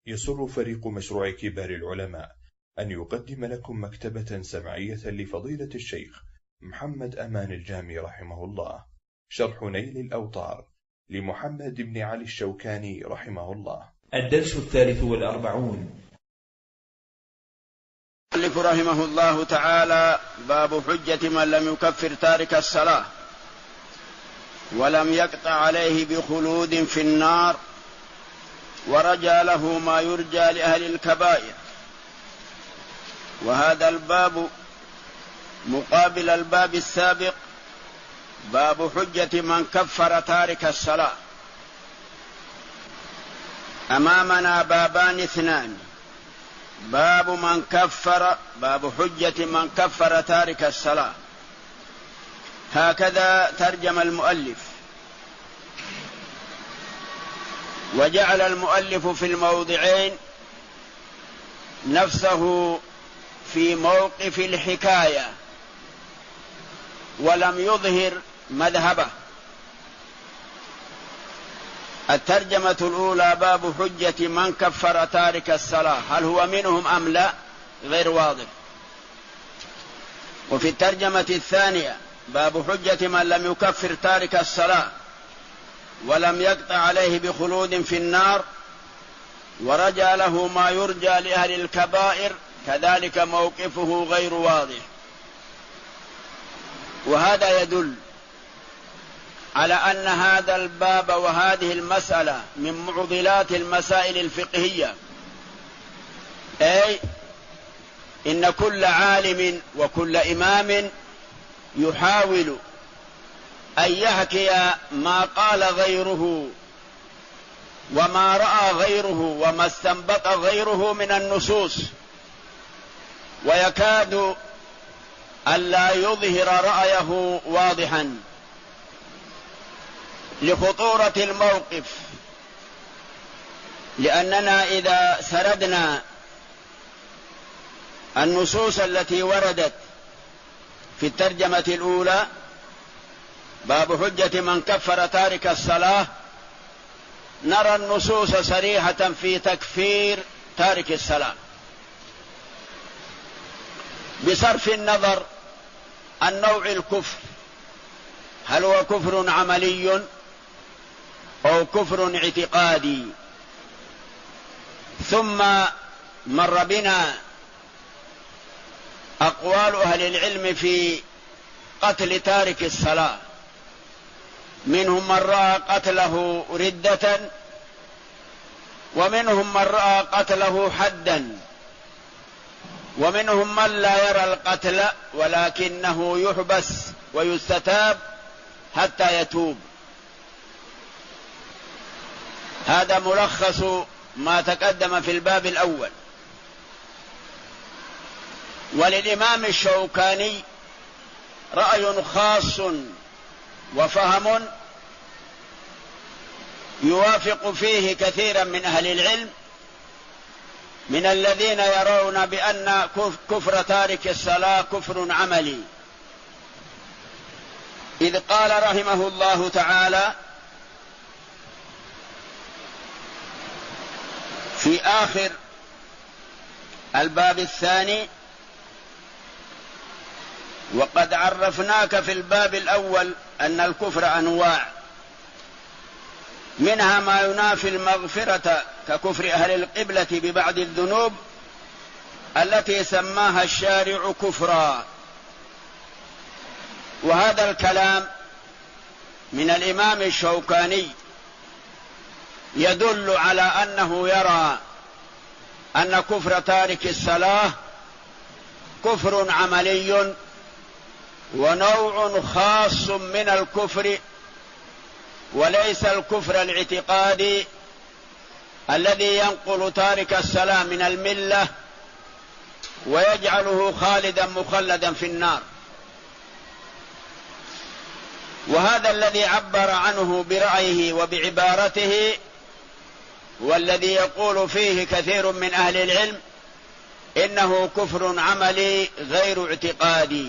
يسر فريق مشروع كبار العلماء أن يقدم لكم مكتبة سمعية لفضيلة الشيخ محمد أمان الجامي رحمه الله، شرح نيل الأوطار لمحمد بن علي الشوكاني رحمه الله. الدرس 43. المؤلف رحمه الله تعالى: باب حجة من لم يكفر تارك الصلاة ولم يقطع عليه بخلود في النار ورجى له ما يرجى لأهل الكبائر. وهذا الباب مقابل الباب السابق، باب حجة من كفر تارك الصلاة. أمامنا بابان اثنان: باب حجة من كفر تارك الصلاة. هكذا ترجم المؤلف، وجعل المؤلف في الموضعين نفسه في موقف الحكاية ولم يظهر مذهبه. الترجمة الأولى: باب حجة من كفر تارك الصلاة، هل هو منهم أم لا؟ غير واضح. وفي الترجمة الثانية: باب حجة من لم يكفر تارك الصلاة ولم يقطع عليه بخلود في النار ورجى له ما يرجى لأهل الكبائر، كذلك موقفه غير واضح. وهذا يدل على أن هذا الباب وهذه المسألة من معضلات المسائل الفقهية، أي إن كل عالم وكل إمام يحاول أن يحكي ما قال غيره وما رأى غيره وما استنبط غيره من النصوص، ويكاد ألا يظهر رأيه واضحا لخطورة الموقف. لأننا إذا سردنا النصوص التي وردت في الترجمة الأولى: باب حجة من كفر تارك الصلاة، نرى النصوص صريحة في تكفير تارك الصلاة، بصرف النظر عن نوع الكفر، هل هو كفر عملي أو كفر اعتقادي. ثم مر بنا أقوال أهل العلم في قتل تارك الصلاة، منهم من رأى قتله ردة، ومنهم من رأى قتله حدا، ومنهم من لا يرى القتل ولكنه يحبس ويستتاب حتى يتوب. هذا ملخص ما تقدم في الباب الأول. وللإمام الشوكاني رأي خاص وفهم يوافق فيه كثيرا من أهل العلم، من الذين يرون بأن كفر تارك الصلاة كفر عملي، إذ قال رحمه الله تعالى في آخر الباب الثاني: وقد عرفناك في الباب الأول أن الكفر أنواع، منها ما ينافي المغفرة ككفر أهل القبلة ببعض الذنوب التي سماها الشارع كفرا. وهذا الكلام من الإمام الشوكاني يدل على أنه يرى أن كفر تارك الصلاة كفر عملي ونوع خاص من الكفر، وليس الكفر الاعتقادي الذي ينقل تارك الصلاة من الملة ويجعله خالدا مخلدا في النار. وهذا الذي عبر عنه برأيه وبعبارته، والذي يقول فيه كثير من أهل العلم إنه كفر عملي غير اعتقادي.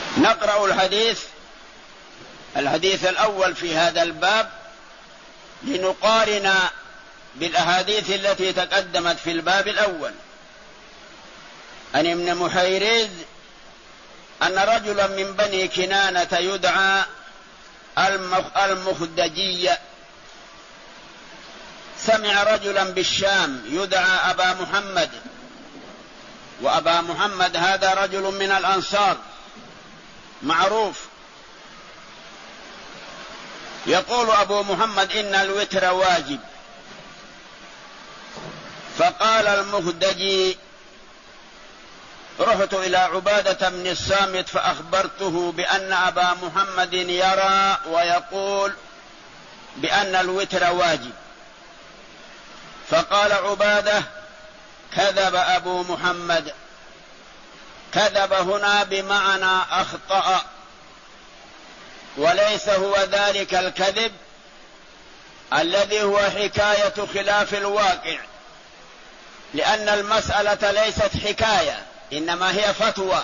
نقرأ الحديث الأول في هذا الباب لنقارن بالأحاديث التي تقدمت في الباب الأول. عن ابن محيرز أن رجلا من بني كنانة يدعى المخدجي سمع رجلا بالشام يدعى أبا محمد، وأبا محمد هذا رجل من الأنصار معروف، يقول أبو محمد إن الوتر واجب. فقال المخدجي رحت إلى عبادة بن الصامت فأخبرته بأن أبا محمد يرى ويقول بأن الوتر واجب. فقال عبادة كذب أبو محمد. كذب هنا بمعنى أخطأ، وليس هو ذلك الكذب الذي هو حكاية خلاف الواقع، لأن المسألة ليست حكاية إنما هي فتوى.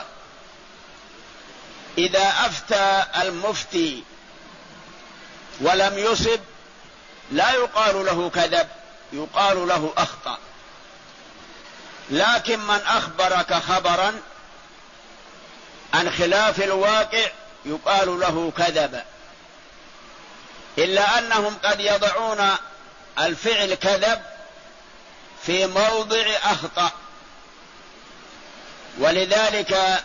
إذا أفتى المفتي ولم يصب لا يقال له كذب، يقال له أخطأ. لكن من أخبرك خبرا عن خلاف الواقع يقال له كذب، إلا أنهم قد يضعون الفعل كذب في موضع أخطأ. ولذلك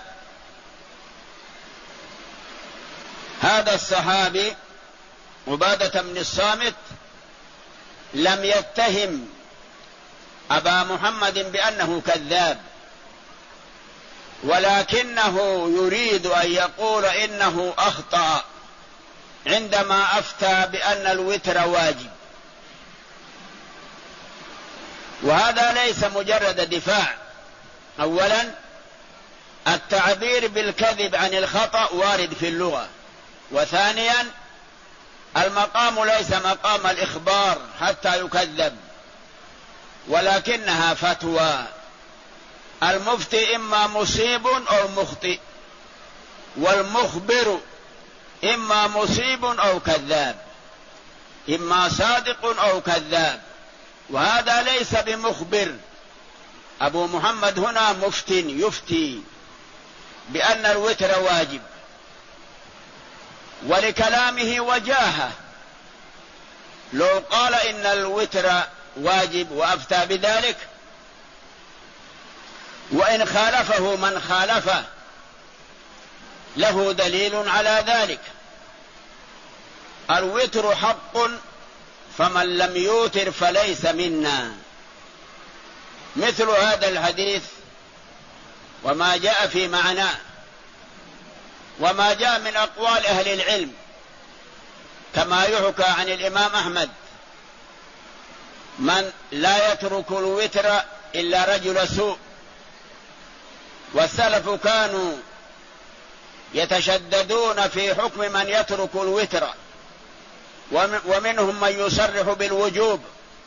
هذا الصحابي عبادة بن الصامت لم يتهم أبا محمد بأنه كذاب، ولكنه يريد أن يقول إنه أخطأ عندما أفتى بأن الوتر واجب. وهذا ليس مجرد دفاع. أولا التعبير بالكذب عن الخطأ وارد في اللغة، وثانيا المقام ليس مقام الإخبار حتى يكذب، ولكنها فتوى. المفتي إما مصيب أو مخطئ، والمخبر إما مصيب أو كذاب، إما صادق أو كذاب، وهذا ليس بمخبر. أبو محمد هنا يفتي بأن الوتر واجب، ولكلامه وجاهة. لو قال إن الوتر واجب وأفتى بذلك، وإن خالفه من خالفه له دليل على ذلك. الوتر حق، فمن لم يوتر فليس منا. مثل هذا الحديث وما جاء في معناه وما جاء من أقوال أهل العلم، كما يحكى عن الإمام أحمد من لا يترك الوتر إلا رجل سوء. والسلف كانوا يتشددون في حكم من يترك الوتر، ومنهم من يصرح بالوجوب.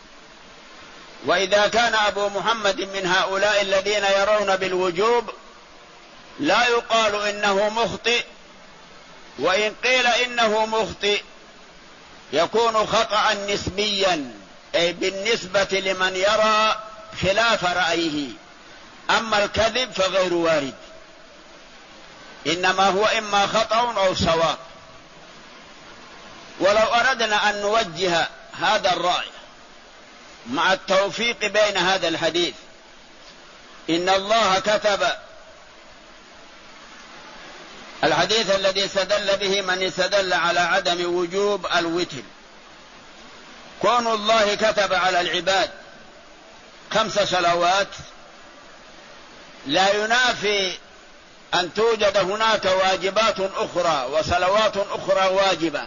وإذا كان أبو محمد من هؤلاء الذين يرون بالوجوب لا يقال إنه مخطئ، وإن قيل إنه مخطئ يكون خطأ نسبيا، أي بالنسبة لمن يرى خلاف رأيه. أما الكذب فغير وارد، إنما هو إما خطأ أو صواب. ولو أردنا أن نوجه هذا الرأي مع التوفيق بين هذا الحديث، إن الله كتب الحديث الذي استدل به من استدل على عدم وجوب الوتر، كون الله كتب على العباد 5 صلوات لا ينافي أن توجد هناك واجبات أخرى وصلوات أخرى واجبة.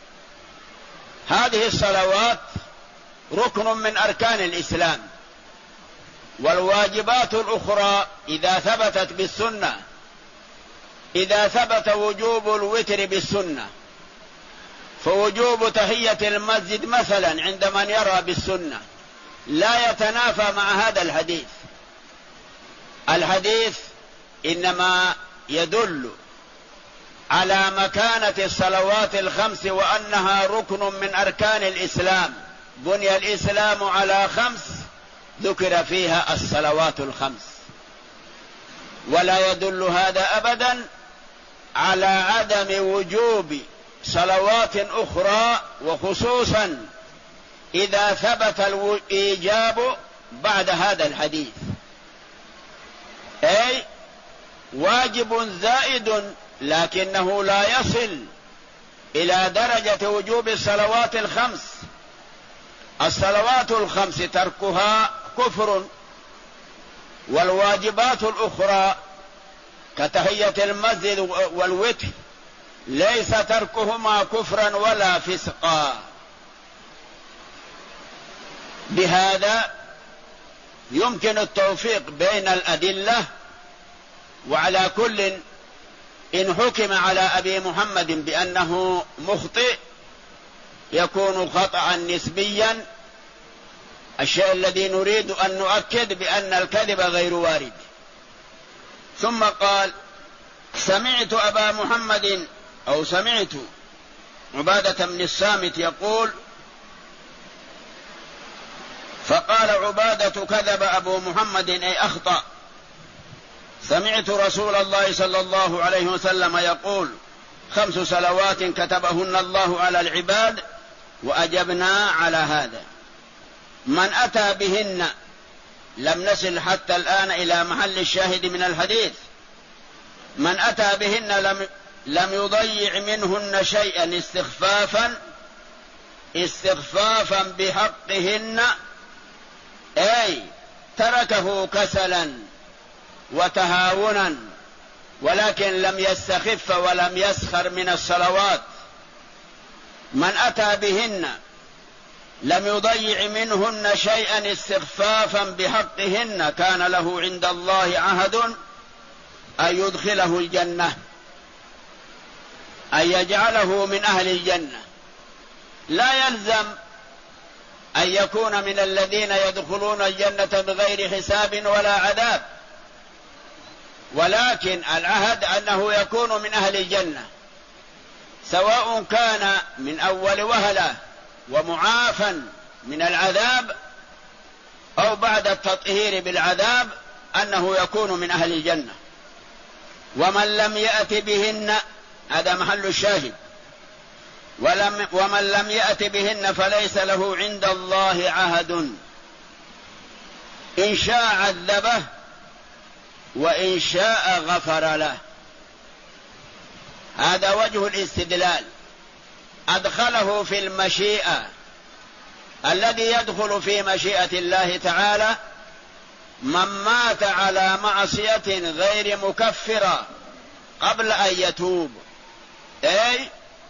هذه الصلوات ركن من أركان الإسلام، والواجبات الأخرى إذا ثبتت بالسنة، إذا ثبت وجوب الوتر بالسنة فوجوب تحية المسجد مثلا عند من يرى بالسنة لا يتنافى مع هذا الحديث. الحديث إنما يدل على مكانة الصلوات الخمس وأنها ركن من أركان الإسلام. بني الإسلام على 5 ذكر فيها الصلوات الخمس، ولا يدل هذا أبدا على عدم وجوب صلوات أخرى، وخصوصا إذا ثبت الإيجاب بعد هذا الحديث، أي واجب زائد لكنه لا يصل إلى درجة وجوب الصلوات الخمس. الصلوات الخمس تركها كفر، والواجبات الأخرى كتحية المسجد والوتر ليس تركهما كفرا ولا فسقا. بهذا يمكن التوفيق بين الأدلة، وعلى كل إن حكم على أبي محمد بأنه مخطئ يكون خطأ نسبيا، الشيء الذي نريد أن نؤكد بأن الكذب غير وارد. ثم قال: سمعت أبا محمد أو سمعت عبادة بن الصامت يقول، فقال عبادة: كذب أبو محمد أي أخطأ، سمعت رسول الله صلى الله عليه وسلم يقول: 5 صلوات كتبهن الله على العباد وأجبنا على هذا. من أتى بهن، لم نصل حتى الآن إلى محل الشاهد من الحديث، من أتى بهن لم يضيع منهن شيئا استخفافا بحقهن، أي تركه كسلا وتهاونا، ولكن لم يستخف ولم يسخر من الصلوات. من أتى بهن لم يضيع منهن شيئا استخفافا بحقهن كان له عند الله عهد أن يدخله الجنة، أن يجعله من أهل الجنة. لا يلزم أن يكون من الذين يدخلون الجنة بغير حساب ولا عذاب، ولكن العهد أنه يكون من أهل الجنة، سواء كان من أول وهلة ومعافى من العذاب أو بعد التطهير بالعذاب، أنه يكون من أهل الجنة. ومن لم يأت بهن، هذا محل الشاهد، ومن لم يأت بهن فليس له عند الله عهد، إن شاء عذبه وإن شاء غفر له. هذا وجه الاستدلال، أدخله في المشيئة. الذي يدخل في مشيئة الله تعالى من مات على معصية غير مكفرة قبل أن يتوب، أي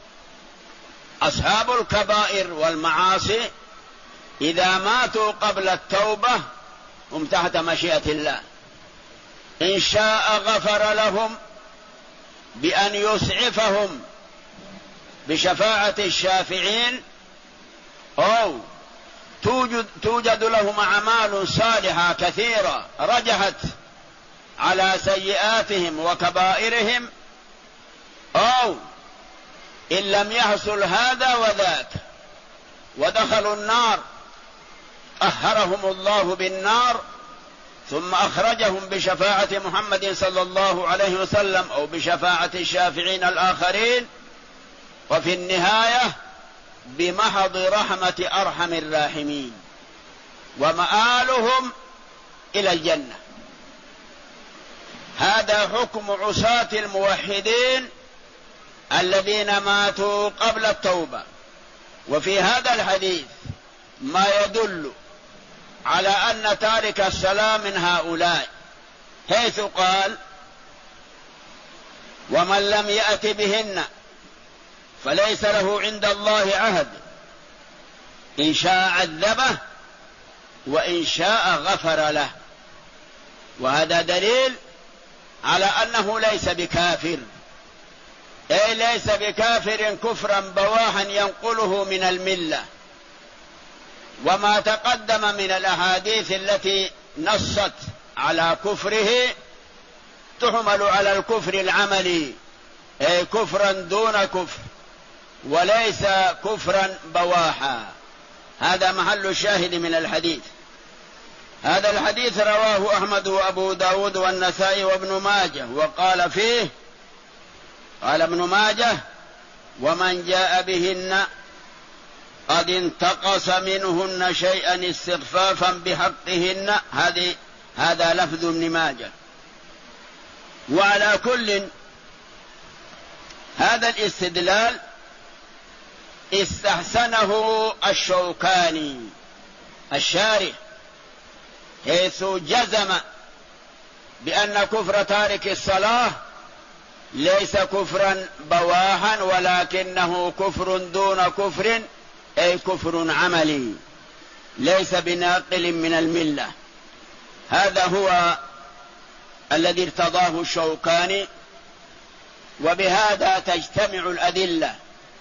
أصحاب الكبائر والمعاصي إذا ماتوا قبل التوبة هم تحت مشيئة الله. إن شاء غفر لهم بأن يسعفهم بشفاعة الشافعين، أو توجد لهم أعمال صالحة كثيرة رجحت على سيئاتهم وكبائرهم، أو إن لم يحصل هذا وذاك ودخلوا النار طهرهم الله بالنار ثم أخرجهم بشفاعة محمد صلى الله عليه وسلم أو بشفاعة الشافعين الآخرين، وفي النهاية بمحض رحمة أرحم الراحمين، ومآلهم إلى الجنة. هذا حكم عصاة الموحدين الذين ماتوا قبل التوبة. وفي هذا الحديث ما يدل على أن تارك الصلاة من هؤلاء، حيث قال: ومن لم يأت بهن فليس له عند الله عهد، إن شاء عذبه وإن شاء غفر له. وهذا دليل على أنه ليس بكافر، أي ليس بكافر كفرا بواحا ينقله من الملة. وما تقدم من الأحاديث التي نصت على كفره تحمل على الكفر العملي أي كفرا دون كفر، وليس كفرا بواحا. هذا محل الشاهد من الحديث. هذا الحديث رواه أحمد وأبو داود والنسائي وابن ماجه، وقال فيه، قال ابن ماجه: ومن جاء بهن قد انتقص منهن شيئا استخفافا بحقهن. هذا لفظ ابن ماجه. وعلى كل، هذا الاستدلال استحسنه الشوكاني الشارح، حيث جزم بأن كفر تارك الصلاة ليس كفرا بواحا، ولكنه كفر دون كفر، أي كفر عملي ليس بناقل من الملة. هذا هو الذي ارتضاه الشوكاني، وبهذا تجتمع الأدلة،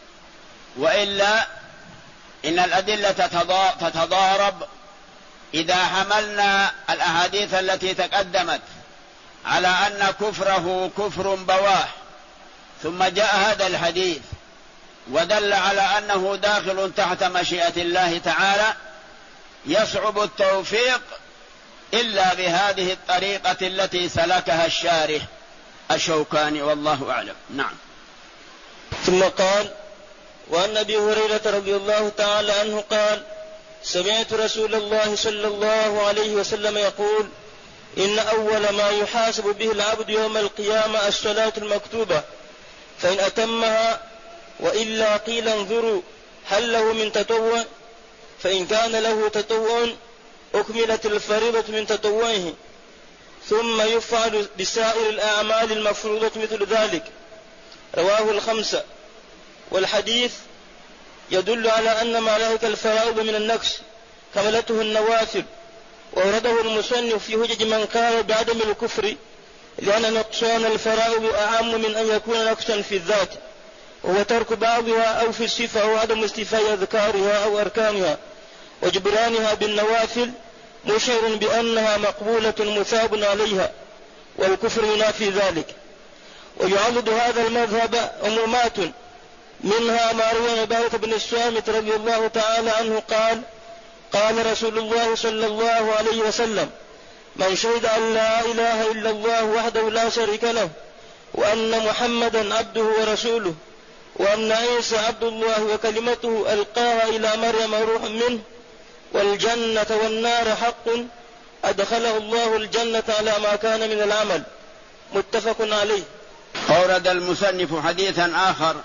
وإلا إن الأدلة تتضارب. إذا حملنا الأحاديث التي تقدمت على أن كفره كفر بواح، ثم جاء هذا الحديث ودل على أنه داخل تحت مشيئة الله تعالى، يصعب التوفيق إلا بهذه الطريقة التي سلكها الشارح الشوكاني، والله أعلم. نعم. ثم قال: وعن أبي هريرة رضي الله تعالى عنه قال: سمعت رسول الله صلى الله عليه وسلم يقول: إن أول ما يحاسب به العبد يوم القيامة الصلاة المكتوبة، فإن أتمها وإلا قيل انظروا هل له من تطوع، فإن كان له تطوع أكملت الفريضة من تطوعه، ثم يفعل بسائر الأعمال المفروضة مثل ذلك. رواه الخمسة. والحديث يدل على أن ما لهك الفرائض من النقص كملته النوافل، وورده المصنف في هجج من قال بعدم الكفر، لأن نقصان الفرائض أعم من أن يكون نقصا في الذات، وهو ترك بعضها أو في الصفة أو عدم استيفاء أذكارها أو أركانها وجبرانها بالنوافل، مشعر بأنها مقبولة مثاب عليها، والكفر ينافي ذلك. ويعضد هذا المذهب عمومات، منها ما روى عبادة بن الصامت رضي الله تعالى عنه قال: قال رسول الله صلى الله عليه وسلم: من شهد أن لا إله إلا الله وحده لا شريك له، وأن محمدا عبده ورسوله، وأن عيسى عبد الله وكلمته ألقاها إلى مريم روح منه، والجنة والنار حق، أدخله الله الجنة على ما كان من العمل. متفق عليه. أورد المصنف حديثا آخر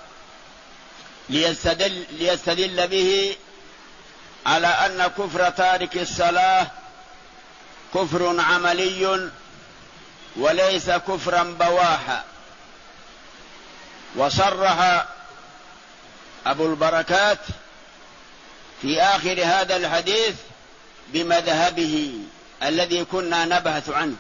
ليستدل به على أن كفر تارك الصلاة كفر عملي وليس كفرا بواحا. وصرح أبو البركات في آخر هذا الحديث بمذهبه الذي كنا نبحث عنه.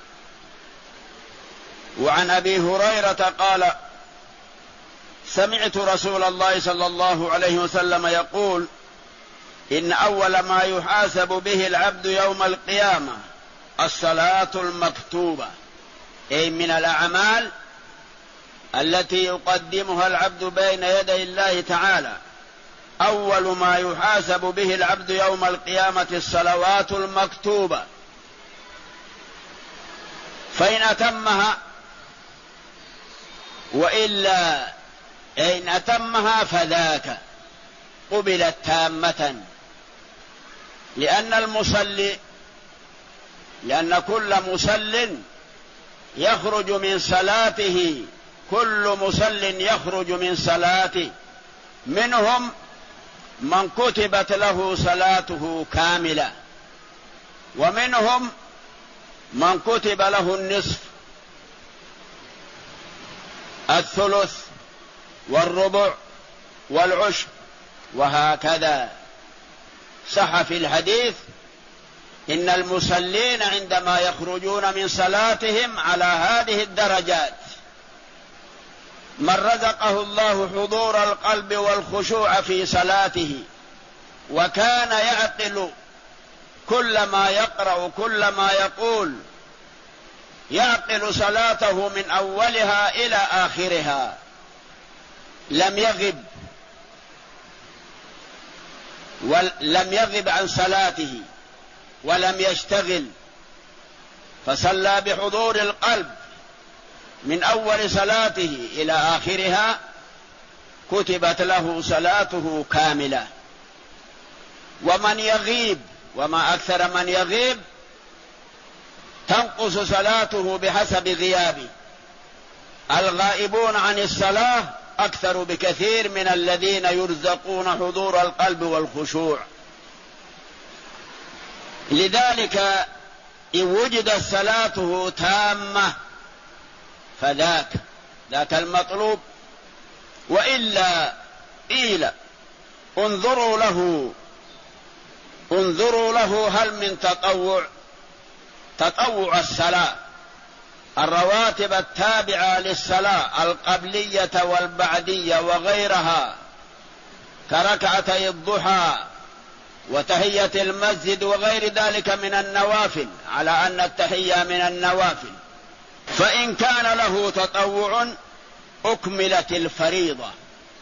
وعن أبي هريرة قال: سمعت رسول الله صلى الله عليه وسلم يقول: إن أول ما يحاسب به العبد يوم القيامة الصلاة المكتوبة، أي من الأعمال التي يقدمها العبد بين يدي الله تعالى. أول ما يحاسب به العبد يوم القيامة الصلوات المكتوبة، فإن أتمها وإلا إن أتمها فذاك قبلت تامة، لأن كل مصل يخرج من صلاته، كل مصل يخرج من صلاته، منهم من كتبت له صلاته كاملة، ومنهم من كتب له النصف، الثلث، والربع، والعشر، وهكذا. صح في الحديث: إن المصلين عندما يخرجون من صلاتهم على هذه الدرجات، من رزقه الله حضور القلب والخشوع في صلاته، وكان يعقل كل ما يقرأ كل ما يقول، يعقل صلاته من أولها إلى آخرها، لم يغب عن صلاته ولم يشتغل فصلى بحضور القلب من أول صلاته إلى آخرها كتبت له صلاته كاملة. ومن يغيب، وما أكثر من يغيب، تنقص صلاته بحسب غيابه. الغائبون عن الصلاة أكثر بكثير من الذين يرزقون حضور القلب والخشوع. لذلك إن وجدت صلاته تامة فذاك المطلوب، وإلا قيل انظروا له هل من تطوع الصلاة، الرواتب التابعة للصلاة القبلية والبعدية وغيرها كركعتي الضحى وتحية المسجد وغير ذلك من النوافل، على أن التحية من النوافل، فإن كان له تطوع أكملت الفريضة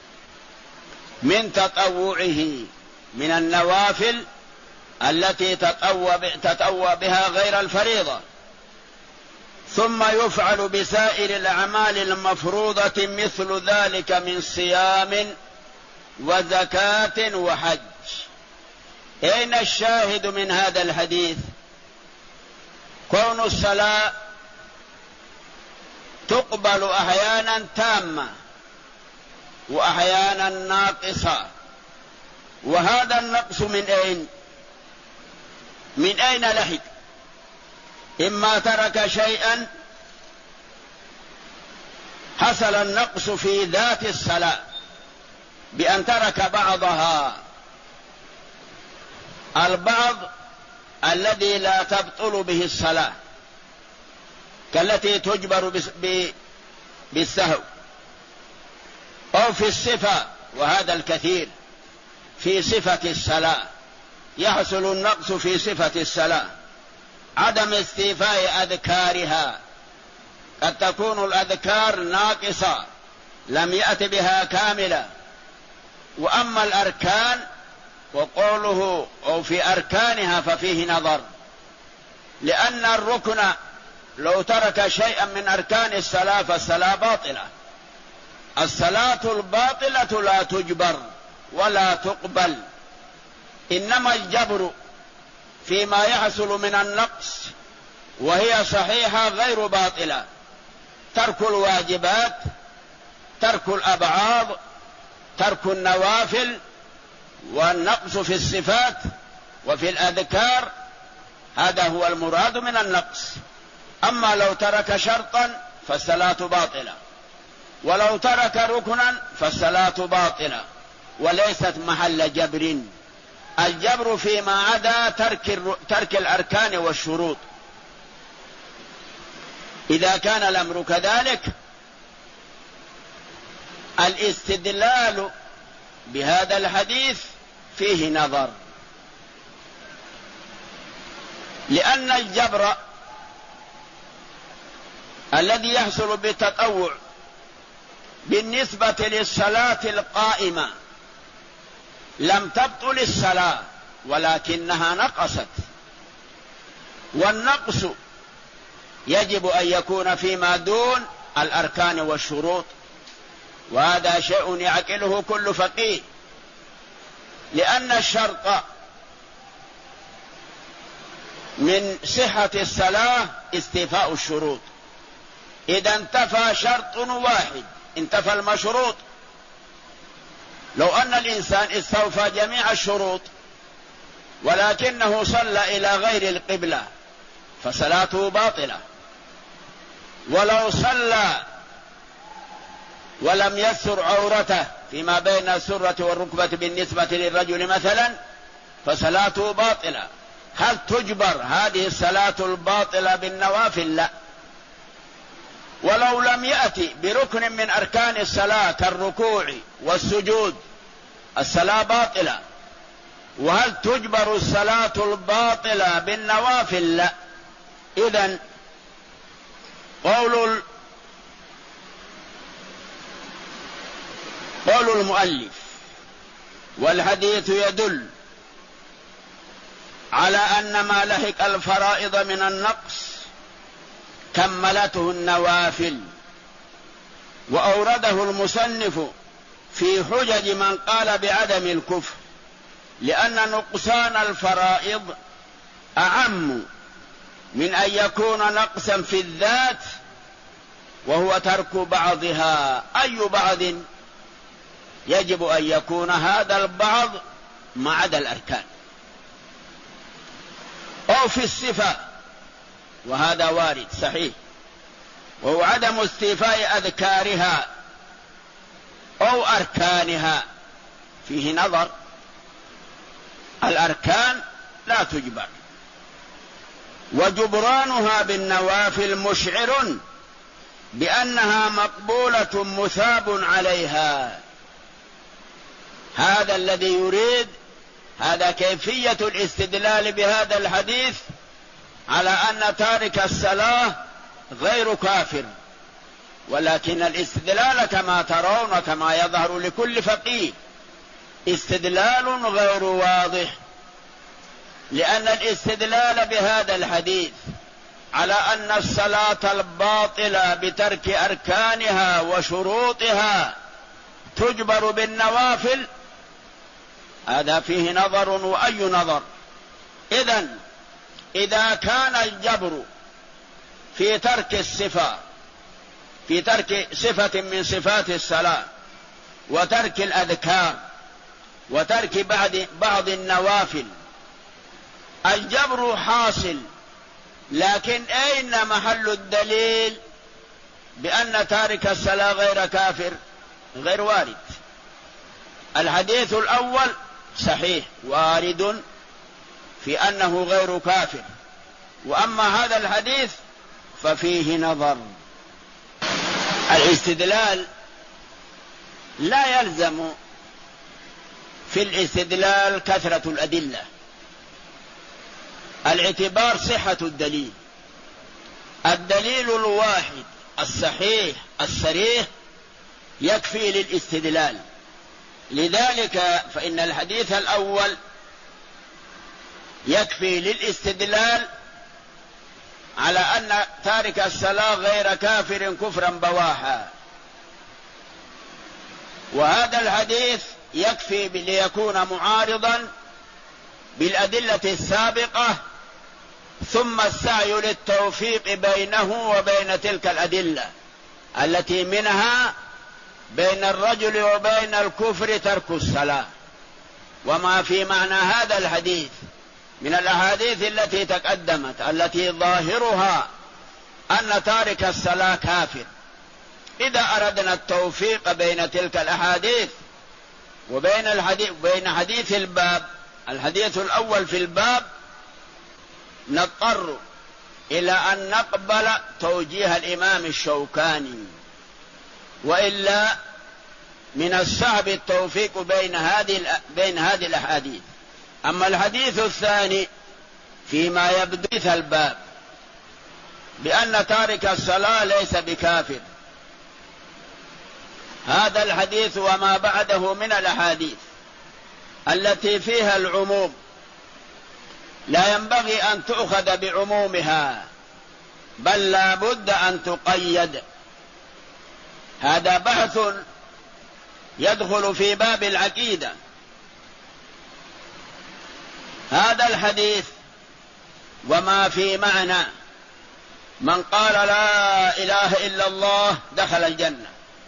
من تطوعه من النوافل التي تطوع بها غير الفريضة. ثم يفعل بسائر الأعمال المفروضة مثل ذلك من صيام وزكاة وحج. أين الشاهد من هذا الحديث؟ كون الصلاة تقبل أحيانا تامة وأحيانا ناقصة، وهذا النقص من أين لحق؟ إما ترك شيئا حصل النقص في ذات الصلاة بأن ترك بعضها، البعض الذي لا تبطل به الصلاة كالتي تجبر بالسهو، أو في الصفة، وهذا الكثير في صفة الصلاة يحصل النقص في صفة الصلاة، عدم استيفاء أذكارها، قد تكون الأذكار ناقصة لم يأت بها كاملة. وأما الأركان وقوله أو في أركانها ففيه نظر، لأن الركن لو ترك شيئا من أركان الصلاة فالصلاة باطلة. الصلاة الباطلة لا تجبر ولا تقبل، إنما الجبر فيما يحصل من النقص وهي صحيحة غير باطلة، ترك الواجبات، ترك الأبعاض، ترك النوافل، والنقص في الصفات وفي الأذكار، هذا هو المراد من النقص. أما لو ترك شرطا فالصلاة باطلة، ولو ترك ركنا فالصلاة باطلة، وليست محل جبر. الجبر فيما عدا ترك الأركان والشروط. إذا كان الأمر كذلك الاستدلال بهذا الحديث فيه نظر، لأن الجبر الذي يحصل بالتطوع بالنسبة للصلاة القائمة لم تبطل الصلاة ولكنها نقصت، والنقص يجب أن يكون فيما دون الأركان والشروط، وهذا شيء يعقله كل فقيه، لأن الشرط من صحة الصلاة استيفاء الشروط. إذا انتفى شرط واحد انتفى المشروط. لو أن الإنسان استوفى جميع الشروط ولكنه صلى إلى غير القبلة فصلاته باطلة، ولو صلى ولم يستر عورته فيما بين السرة والركبة بالنسبة للرجل مثلا فصلاته باطلة. هل تجبر هذه الصلاة الباطلة بالنوافل؟ لا. ولو لم يأتي بركن من أركان الصلاة كالركوع والسجود الصلاة باطلة. وهل تجبر الصلاة الباطلة بالنوافل؟ لا. إذن قول قول المؤلف: والحديث يدل على أن ما لحق الفرائض من النقص كملته النوافل. وأورده المصنف في حجج من قال بعدم الكفر، لأن نقصان الفرائض أعم من أن يكون نقصا في الذات، وهو ترك بعضها. أي بعض؟ يجب أن يكون هذا البعض ما عدا الأركان، أو في الصفة، وهذا وارد صحيح، وهو عدم استيفاء أذكارها أو أركانها. فيه نظر، الأركان لا تجبر، وجبرانها بالنوافل مشعر بأنها مقبولة مثاب عليها. هذا الذي يريد، هذا كيفية الاستدلال بهذا الحديث على أن تارك الصلاة غير كافر. ولكن الاستدلال كما ترون كما يظهر لكل فقيه استدلال غير واضح، لأن الاستدلال بهذا الحديث على أن الصلاة الباطلة بترك أركانها وشروطها تجبر بالنوافل، هذا فيه نظر. وأي نظر؟ إذن إذا كان الجبر في ترك الصفة، في ترك صفة من صفات الصلاة، وترك الأذكار، وترك بعض النوافل، الجبر حاصل، لكن أين محل الدليل بأن تارك الصلاة غير كافر؟ غير وارد. الحديث الأول صحيح وارد في أنه غير كافر، وأما هذا الحديث ففيه نظر. الاستدلال لا يلزم في الاستدلال كثرة الأدلة، الاعتبار صحة الدليل. الدليل الواحد الصحيح الصريح يكفي للاستدلال. لذلك فإن الحديث الأول يكفي للاستدلال على أن تارك الصلاة غير كافر كفرا بواحا، وهذا الحديث يكفي ليكون معارضا بالأدلة السابقة، ثم السعي للتوفيق بينه وبين تلك الأدلة التي منها بين الرجل وبين الكفر ترك الصلاة. وما في معنى هذا الحديث من الأحاديث التي تقدمت التي ظاهرها أن تارك الصلاة كافر. إذا أردنا التوفيق بين تلك الأحاديث وبين حديث الباب، الحديث الأول في الباب، نضطر إلى أن نقبل توجيه الإمام الشوكاني، وإلا من الصعب التوفيق بين هذه الأحاديث. أما الحديث الثاني فيما يبدو الباب بأن تارك الصلاة ليس بكافر، هذا الحديث وما بعده من الأحاديث التي فيها العموم لا ينبغي أن تؤخذ بعمومها، بل لا بد أن تقيد. هذا بحث يدخل في باب العقيدة. هذا الحديث وما في معنى من قال لا إله إلا الله دخل الجنة.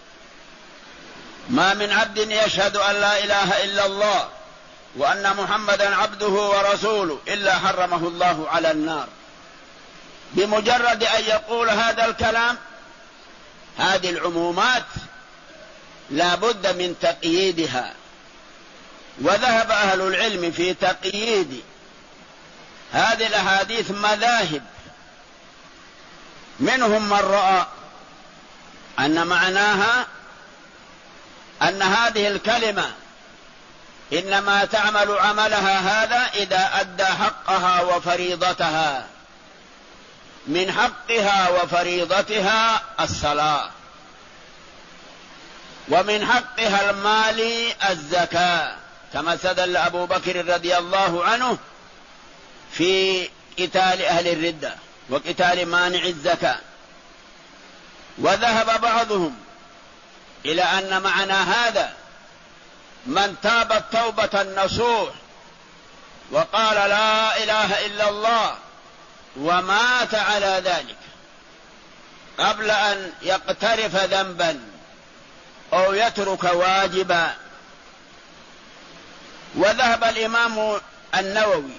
ما من عبد يشهد أن لا إله إلا الله وأن محمدا عبده ورسوله إلا حرمه الله على النار. بمجرد أن يقول هذا الكلام، هذه العمومات لا بد من تقييدها. وذهب أهل العلم في تقييد هذه الأحاديث مذاهب، منهم من رأى أن معناها أن هذه الكلمة إنما تعمل عملها هذا إذا أدى حقها وفريضتها. من حقها وفريضتها الصلاة، ومن حقها المال الزكاة، كما استدل أبو بكر رضي الله عنه في قتال أهل الردة وقتال مانع الزكاة. وذهب بعضهم إلى أن معنى هذا من تاب التوبة النصوح وقال لا إله إلا الله ومات على ذلك قبل أن يقترف ذنبا أو يترك واجبا. وذهب الإمام النووي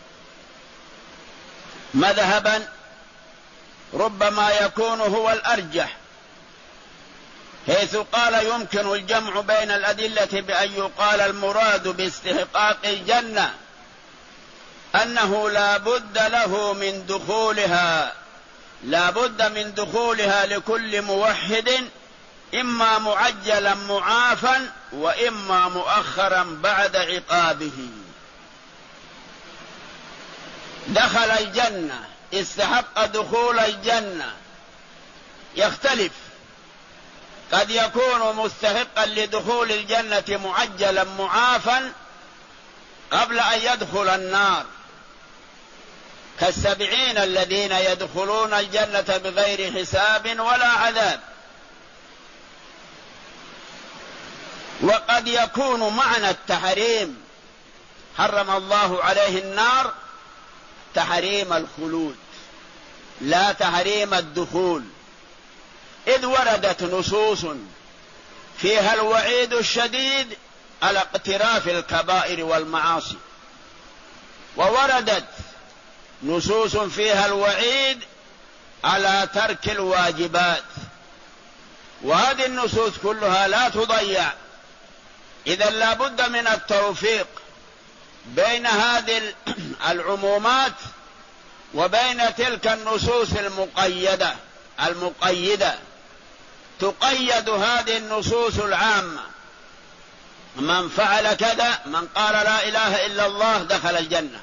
مذهبا ربما يكون هو الأرجح، حيث قال يمكن الجمع بين الأدلة بأن يقال المراد باستحقاق الجنة أنه لا بد له من دخولها، لا بد من دخولها لكل موحد، إما معجلا معافا وإما مؤخرا بعد عقابه. دخل الجنة، استحق دخول الجنة، يختلف، قد يكون مستحقا لدخول الجنة معجلا معافا قبل أن يدخل النار، كالسبعين الذين يدخلون الجنة بغير حساب ولا عذاب. وقد يكون معنى التحريم حرم الله عليه النار تحريم الخلود لا تحريم الدخول، إذ وردت نصوص فيها الوعيد الشديد على اقتراف الكبائر والمعاصي، ووردت نصوص فيها الوعيد على ترك الواجبات، وهذه النصوص كلها لا تضيع. إذا لا بد من التوفيق بين هذه العمومات وبين تلك النصوص المقيدة تقيد هذه النصوص العامة، من فعل كذا، من قال لا إله إلا الله دخل الجنة،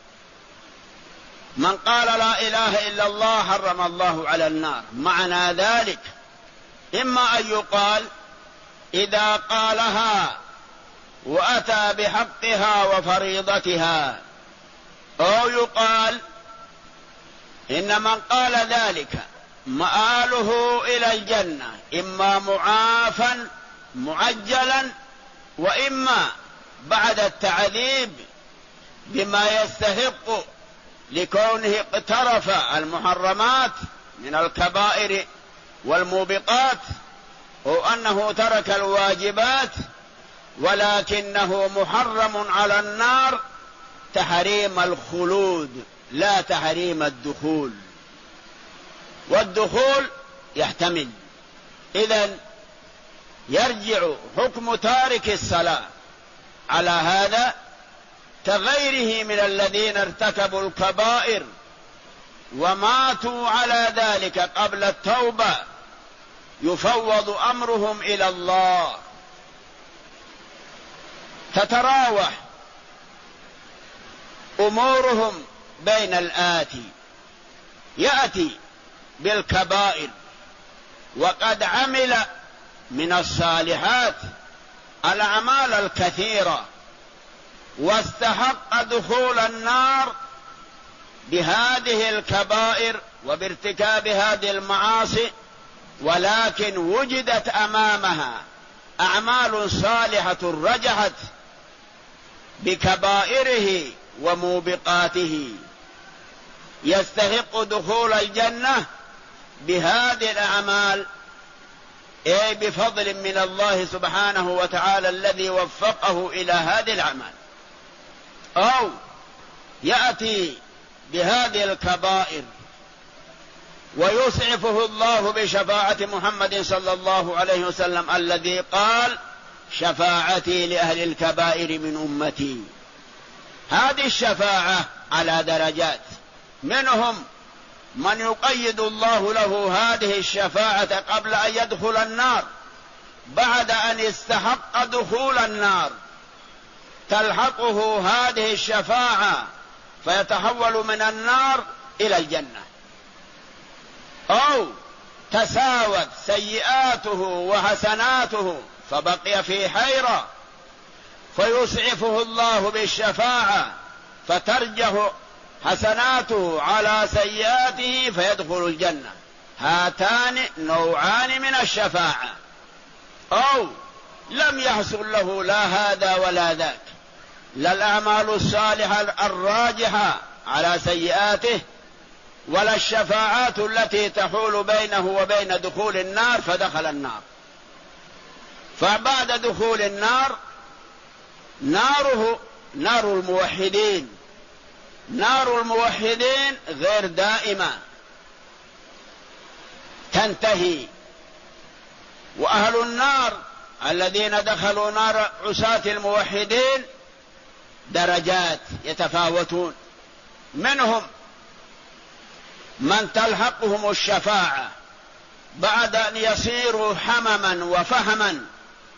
من قال لا إله إلا الله حرم الله على النار. معنى ذلك إما أن يقال إذا قالها وأتى بحقها وفريضتها، أو يقال إن من قال ذلك مآله إلى الجنة، إما معافا معجلا وإما بعد التعذيب بما يستحق لكونه اقترف المحرمات من الكبائر والموبقات، أو أنه ترك الواجبات ولكنه محرم على النار تحريم الخلود لا تحريم الدخول. والدخول يحتمل، إذن يرجع حكم تارك الصلاة على هذا كغيره من الذين ارتكبوا الكبائر وماتوا على ذلك قبل التوبة، يفوض أمرهم إلى الله. تتراوح أمورهم بين الآتي: يأتي بالكبائر وقد عمل من الصالحات الأعمال الكثيرة واستحق دخول النار بهذه الكبائر وبارتكاب هذه المعاصي، ولكن وجدت أمامها أعمال صالحة رجحت بكبائره وموبقاته، يستحق دخول الجنة بهذه الأعمال، أي بفضل من الله سبحانه وتعالى الذي وفقه إلى هذه الأعمال. أو يأتي بهذه الكبائر ويسعفه الله بشفاعة محمد صلى الله عليه وسلم الذي قال: شفاعتي لأهل الكبائر من أمتي. هذه الشفاعة على درجات، منهم من يقيد الله له هذه الشفاعة قبل أن يدخل النار، بعد أن استحق دخول النار تلحقه هذه الشفاعة فيتحول من النار إلى الجنة. أو تساوت سيئاته وحسناته فبقي في حيرة، فيسعفه الله بالشفاعة فترجح حسناته على سيئاته فيدخل الجنة. هاتان نوعان من الشفاعة. أو لم يحصل له لا هذا ولا ذاك، لا الأعمال الصالحة الراجحة على سيئاته، ولا الشفاعات التي تحول بينه وبين دخول النار فدخل النار. فبعد دخول النار ناره نار الموحدين. نار الموحدين غير دائمة، تنتهي. وأهل النار الذين دخلوا نار عصاة الموحدين درجات يتفاوتون، منهم من تلحقهم الشفاعة بعد أن يصيروا حمما وفهما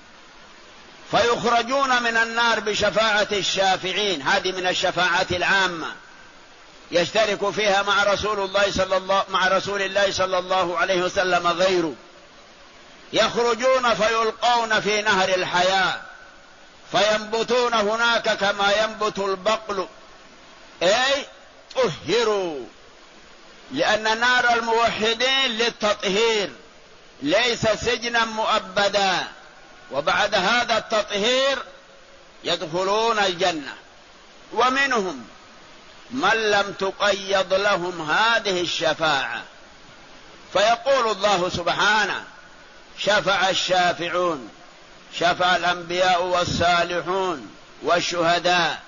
فيخرجون من النار بشفاعة الشافعين. هذه من الشفاعات العامة يشترك فيها مع رسول الله صلى الله عليه وسلم غيره. يخرجون فيلقون في نهر الحياة فينبتون هناك كما ينبت البقل، أي طهروا، لأن نار الموحدين للتطهير ليس سجنا مؤبدا، وبعد هذا التطهير يدخلون الجنة. ومنهم من لم تقيض لهم هذه الشفاعة، فيقول الله سبحانه: شفع الشافعون، شفع الأنبياء والصالحون والشهداء،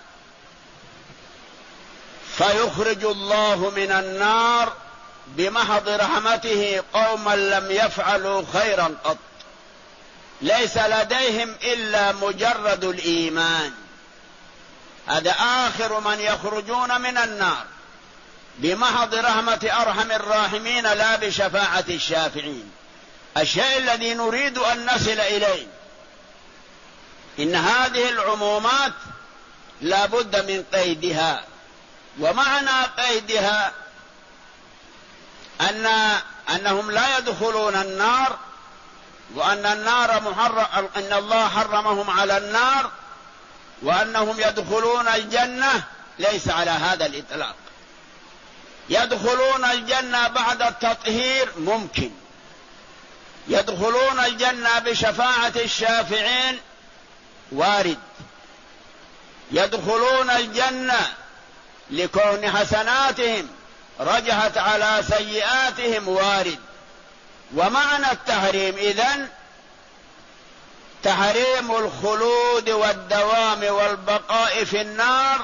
فيخرج الله من النار بمحض رحمته قوما لم يفعلوا خيرا قط، ليس لديهم إلا مجرد الإيمان. هذا آخر من يخرجون من النار بمحض رحمة أرحم الراحمين، لا بشفاعة الشافعين. الشيء الذي نريد أن نصل إليه إن هذه العمومات لا بد من قيدها، ومعنى قيدها أنهم لا يدخلون النار، وأن أن الله حرمهم على النار، وأنهم يدخلون الجنة ليس على هذا الإطلاق. يدخلون الجنة بعد التطهير ممكن، يدخلون الجنة بشفاعة الشافعين وارد، يدخلون الجنة لكون حسناتهم رجحت على سيئاتهم وارد. ومعنى التحريم إذن تحريم الخلود والدوام والبقاء في النار،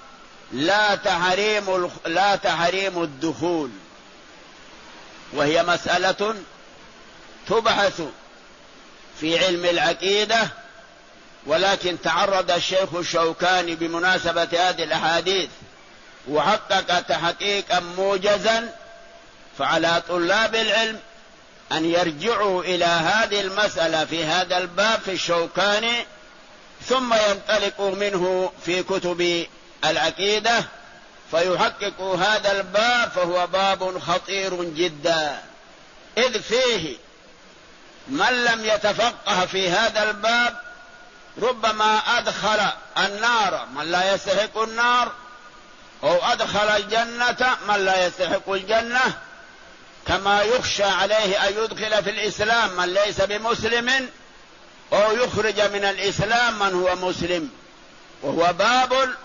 لا تحريم الدخول. وهي مسألة تبحث في علم العقيدة، ولكن تعرض الشيخ الشوكاني بمناسبة هذه الأحاديث وحقق تحقيقا موجزا، فعلى طلاب العلم أن يرجعوا إلى هذه المسألة في هذا الباب في الشوكاني، ثم ينطلقوا منه في كتب العقيدة فيحققوا هذا الباب، فهو باب خطير جدا، إذ فيه من لم يتفقه في هذا الباب ربما أدخل النار من لا يستحق النار، أو أدخل الجنة من لا يستحق الجنة، كما يخشى عليه أن يدخل في الإسلام من ليس بمسلم، أو يخرج من الإسلام من هو مسلم. وهو باب